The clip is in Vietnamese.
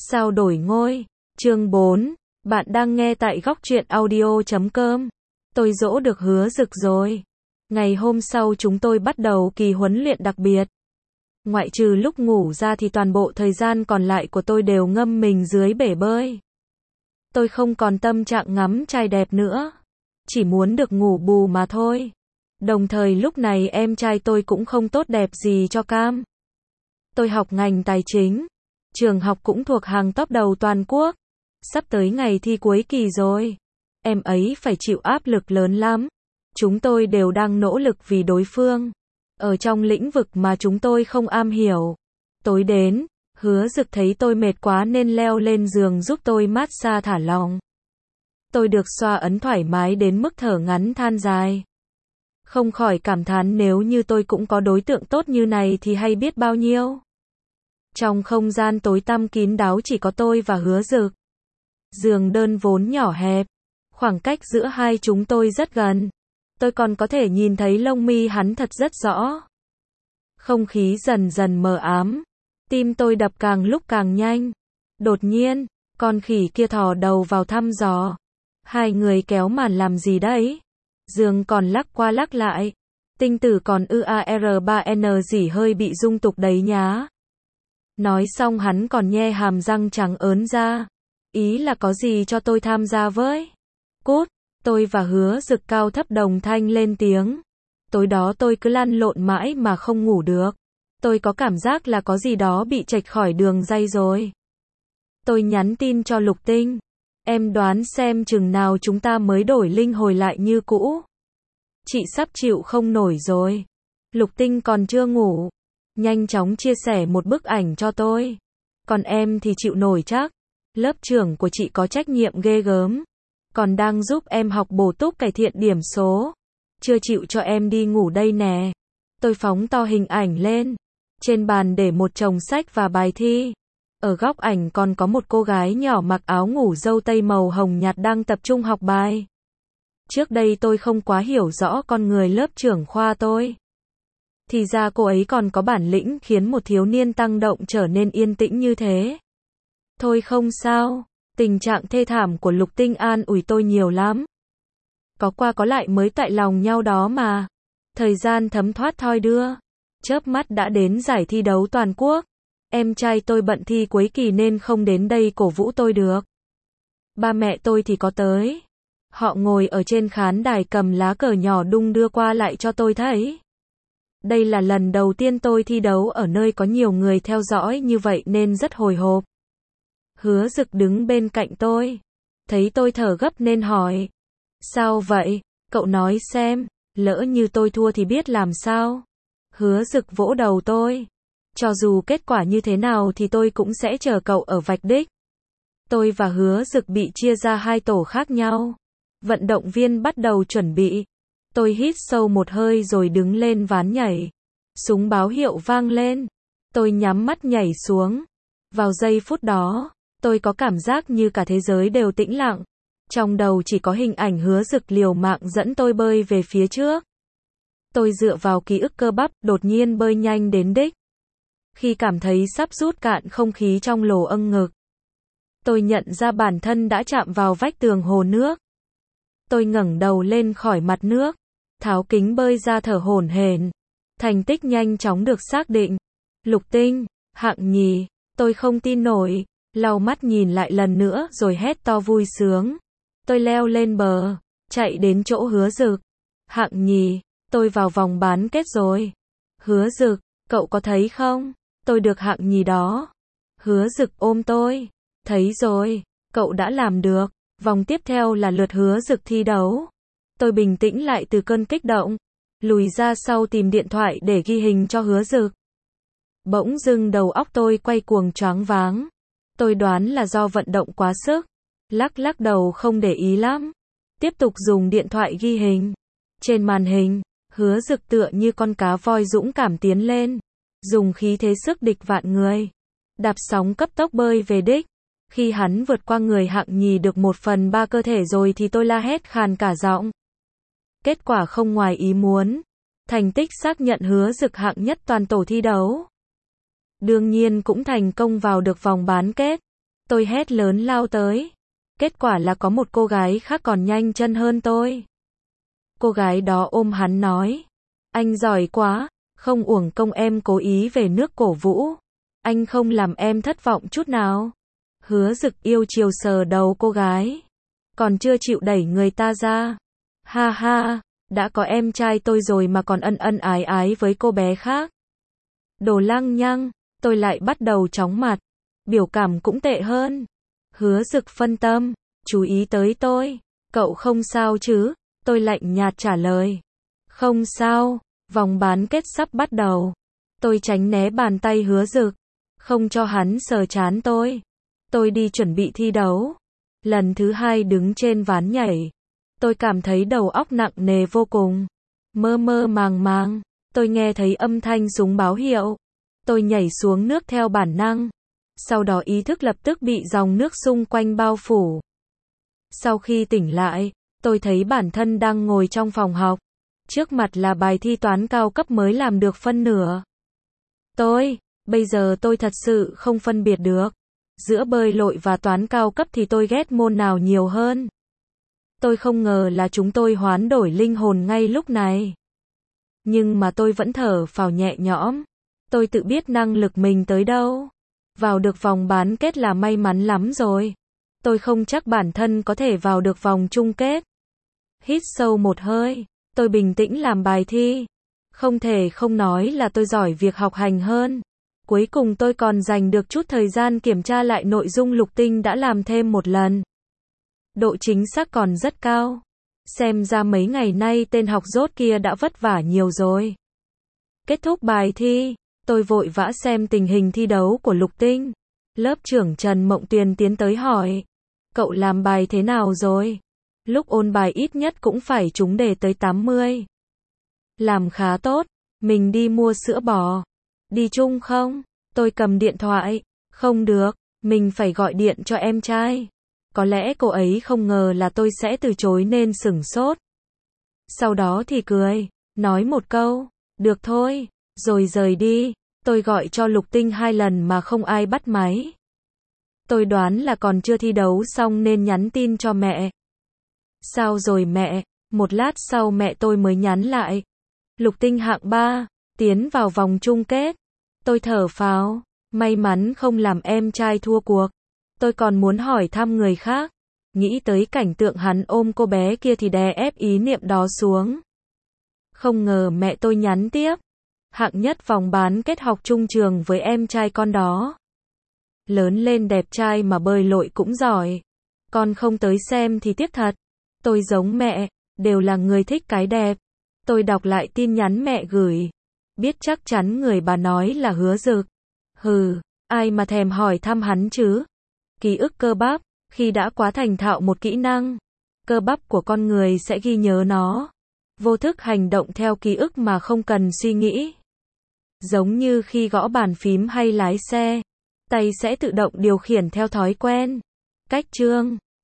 Sao đổi ngôi? Chương 4. Bạn đang nghe tại góc truyện audio.com. Tôi dỗ được Hứa Dực rồi. Ngày hôm sau chúng tôi bắt đầu kỳ huấn luyện đặc biệt. Ngoại trừ lúc ngủ ra thì toàn bộ thời gian còn lại của tôi đều ngâm mình dưới bể bơi. Tôi không còn tâm trạng ngắm trai đẹp nữa. Chỉ muốn được ngủ bù mà thôi. Đồng thời lúc này em trai tôi cũng không tốt đẹp gì cho cam. Tôi học ngành tài chính. Trường học cũng thuộc hàng top đầu toàn quốc. Sắp tới ngày thi cuối kỳ rồi. Em ấy phải chịu áp lực lớn lắm. Chúng tôi đều đang nỗ lực vì đối phương. Ở trong lĩnh vực mà chúng tôi không am hiểu. Tối đến, Hứa Dực thấy tôi mệt quá nên leo lên giường giúp tôi massage thả lỏng. Tôi được xoa ấn thoải mái đến mức thở ngắn than dài. Không khỏi cảm thán nếu như tôi cũng có đối tượng tốt như này thì hay biết bao nhiêu. Trong không gian tối tăm kín đáo chỉ có tôi và Hứa Dực. Giường đơn vốn nhỏ hẹp. Khoảng cách giữa hai chúng tôi rất gần. Tôi còn có thể nhìn thấy lông mi hắn thật rất rõ. Không khí dần dần mờ ám. Tim tôi đập càng lúc càng nhanh. Đột nhiên, con khỉ kia thò đầu vào thăm dò. Hai người kéo màn làm gì đấy? Giường còn lắc qua lắc lại. Tinh tử còn UAR3N gì hơi bị rung tục đấy nhá. Nói xong hắn còn nhe hàm răng trắng ớn ra. Ý là có gì cho tôi tham gia với? Cút, tôi và Hứa Dực cao thấp đồng thanh lên tiếng. Tối đó tôi cứ lăn lộn mãi mà không ngủ được. Tôi có cảm giác là có gì đó bị chệch khỏi đường ray rồi. Tôi nhắn tin cho Lục Tinh. Em đoán xem chừng nào chúng ta mới đổi linh hồi lại như cũ. Chị sắp chịu không nổi rồi. Lục Tinh còn chưa ngủ. Nhanh chóng chia sẻ một bức ảnh cho tôi. Còn em thì chịu nổi chắc. Lớp trưởng của chị có trách nhiệm ghê gớm. Còn đang giúp em học bổ túc cải thiện điểm số. Chưa chịu cho em đi ngủ đây nè. Tôi phóng to hình ảnh lên. Trên bàn để một chồng sách và bài thi. Ở góc ảnh còn có một cô gái nhỏ mặc áo ngủ râu tây màu hồng nhạt đang tập trung học bài. Trước đây tôi không quá hiểu rõ con người lớp trưởng khoa tôi. Thì ra cô ấy còn có bản lĩnh khiến một thiếu niên tăng động trở nên yên tĩnh như thế. Thôi không sao, tình trạng thê thảm của Lục Tinh an ủi tôi nhiều lắm. Có qua có lại mới tại lòng nhau đó mà. Thời gian thấm thoát thoi đưa. Chớp mắt đã đến giải thi đấu toàn quốc. Em trai tôi bận thi cuối kỳ nên không đến đây cổ vũ tôi được. Ba mẹ tôi thì có tới. Họ ngồi ở trên khán đài cầm lá cờ nhỏ đung đưa qua lại cho tôi thấy. Đây là lần đầu tiên tôi thi đấu ở nơi có nhiều người theo dõi như vậy nên rất hồi hộp. Hứa Dực đứng bên cạnh tôi. Thấy tôi thở gấp nên hỏi. Sao vậy? Cậu nói xem, lỡ như tôi thua thì biết làm sao? Hứa Dực vỗ đầu tôi. Cho dù kết quả như thế nào thì tôi cũng sẽ chờ cậu ở vạch đích. Tôi và Hứa Dực bị chia ra hai tổ khác nhau. Vận động viên bắt đầu chuẩn bị. Tôi hít sâu một hơi rồi đứng lên ván nhảy. Súng báo hiệu vang lên. Tôi nhắm mắt nhảy xuống. Vào giây phút đó, tôi có cảm giác như cả thế giới đều tĩnh lặng. Trong đầu chỉ có hình ảnh Hứa Dực liều mạng dẫn tôi bơi về phía trước. Tôi dựa vào ký ức cơ bắp, đột nhiên bơi nhanh đến đích. Khi cảm thấy sắp rút cạn không khí trong lỗ âng ngực, tôi nhận ra bản thân đã chạm vào vách tường hồ nước. Tôi ngẩng đầu lên khỏi mặt nước, tháo kính bơi ra thở hổn hển. Thành tích nhanh chóng được xác định. Lục Tinh, hạng nhì. Tôi không tin nổi, lau mắt nhìn lại lần nữa rồi hét to vui sướng. Tôi leo lên bờ, chạy đến chỗ Hứa Dực. Hạng nhì, tôi vào vòng bán kết rồi. Hứa Dực, cậu có thấy không? Tôi được hạng nhì đó. Hứa Dực ôm tôi. Thấy rồi, cậu đã làm được. Vòng tiếp theo là lượt Hứa Dực thi đấu. Tôi bình tĩnh lại từ cơn kích động. Lùi ra sau tìm điện thoại để ghi hình cho Hứa Dực. Bỗng dưng đầu óc tôi quay cuồng choáng váng. Tôi đoán là do vận động quá sức. Lắc lắc đầu không để ý lắm. Tiếp tục dùng điện thoại ghi hình. Trên màn hình, Hứa Dực tựa như con cá voi dũng cảm tiến lên. Dùng khí thế sức địch vạn người. Đạp sóng cấp tốc bơi về đích. Khi hắn vượt qua người hạng nhì được 1/3 cơ thể rồi thì tôi la hét khàn cả giọng. Kết quả không ngoài ý muốn. Thành tích xác nhận Hứa Dực hạng nhất toàn tổ thi đấu. Đương nhiên cũng thành công vào được vòng bán kết. Tôi hét lớn lao tới. Kết quả là có một cô gái khác còn nhanh chân hơn tôi. Cô gái đó ôm hắn nói. Anh giỏi quá, không uổng công em cố ý về nước cổ vũ. Anh không làm em thất vọng chút nào. Hứa Dực yêu chiều sờ đầu cô gái. Còn chưa chịu đẩy người ta ra. Ha ha, đã có em trai tôi rồi mà còn ân ân ái ái với cô bé khác. Đồ lăng nhăng, tôi lại bắt đầu chóng mặt. Biểu cảm cũng tệ hơn. Hứa Dực phân tâm, chú ý tới tôi. Cậu không sao chứ? Tôi lạnh nhạt trả lời. Không sao, vòng bán kết sắp bắt đầu. Tôi tránh né bàn tay Hứa Dực, không cho hắn sờ trán tôi. Tôi đi chuẩn bị thi đấu. Lần thứ 2 đứng trên ván nhảy. Tôi cảm thấy đầu óc nặng nề vô cùng. Mơ mơ màng màng, tôi nghe thấy âm thanh súng báo hiệu. Tôi nhảy xuống nước theo bản năng. Sau đó ý thức lập tức bị dòng nước xung quanh bao phủ. Sau khi tỉnh lại, tôi thấy bản thân đang ngồi trong phòng học. Trước mặt là bài thi toán cao cấp mới làm được phân nửa. Bây giờ tôi thật sự không phân biệt được. Giữa bơi lội và toán cao cấp thì tôi ghét môn nào nhiều hơn. Tôi không ngờ là chúng tôi hoán đổi linh hồn ngay lúc này. Nhưng mà tôi vẫn thở phào nhẹ nhõm. Tôi tự biết năng lực mình tới đâu. Vào được vòng bán kết là may mắn lắm rồi. Tôi không chắc bản thân có thể vào được vòng chung kết. Hít sâu một hơi, tôi bình tĩnh làm bài thi. Không thể không nói là tôi giỏi việc học hành hơn. Cuối cùng tôi còn dành được chút thời gian kiểm tra lại nội dung Lục Tinh đã làm thêm một lần. Độ chính xác còn rất cao. Xem ra mấy ngày nay tên học dốt kia đã vất vả nhiều rồi. Kết thúc bài thi, tôi vội vã xem tình hình thi đấu của Lục Tinh. Lớp trưởng Trần Mộng Tuyền tiến tới hỏi. Cậu làm bài thế nào rồi? Lúc ôn bài ít nhất cũng phải trúng đề tới 80. Làm khá tốt. Mình đi mua sữa bò. Đi chung không? Tôi cầm điện thoại. Không được, mình phải gọi điện cho em trai. Có lẽ cô ấy không ngờ là tôi sẽ từ chối nên sửng sốt. Sau đó thì cười, nói một câu, được thôi, rồi rời đi. Tôi gọi cho Lục Tinh 2 lần mà không ai bắt máy. Tôi đoán là còn chưa thi đấu xong nên nhắn tin cho mẹ. Sao rồi mẹ? Một lát sau mẹ tôi mới nhắn lại. Lục Tinh hạng 3, tiến vào vòng chung kết. Tôi thở phào, may mắn không làm em trai thua cuộc. Tôi còn muốn hỏi thăm người khác. Nghĩ tới cảnh tượng hắn ôm cô bé kia thì đè ép ý niệm đó xuống. Không ngờ mẹ tôi nhắn tiếp. Hạng nhất vòng bán kết học chung trường với em trai con đó. Lớn lên đẹp trai mà bơi lội cũng giỏi. Con không tới xem thì tiếc thật. Tôi giống mẹ, đều là người thích cái đẹp. Tôi đọc lại tin nhắn mẹ gửi. Biết chắc chắn người bà nói là Hứa Dực. Hừ, ai mà thèm hỏi thăm hắn chứ. Ký ức cơ bắp, khi đã quá thành thạo một kỹ năng, cơ bắp của con người sẽ ghi nhớ nó. Vô thức hành động theo ký ức mà không cần suy nghĩ. Giống như khi gõ bàn phím hay lái xe, tay sẽ tự động điều khiển theo thói quen. Cách chương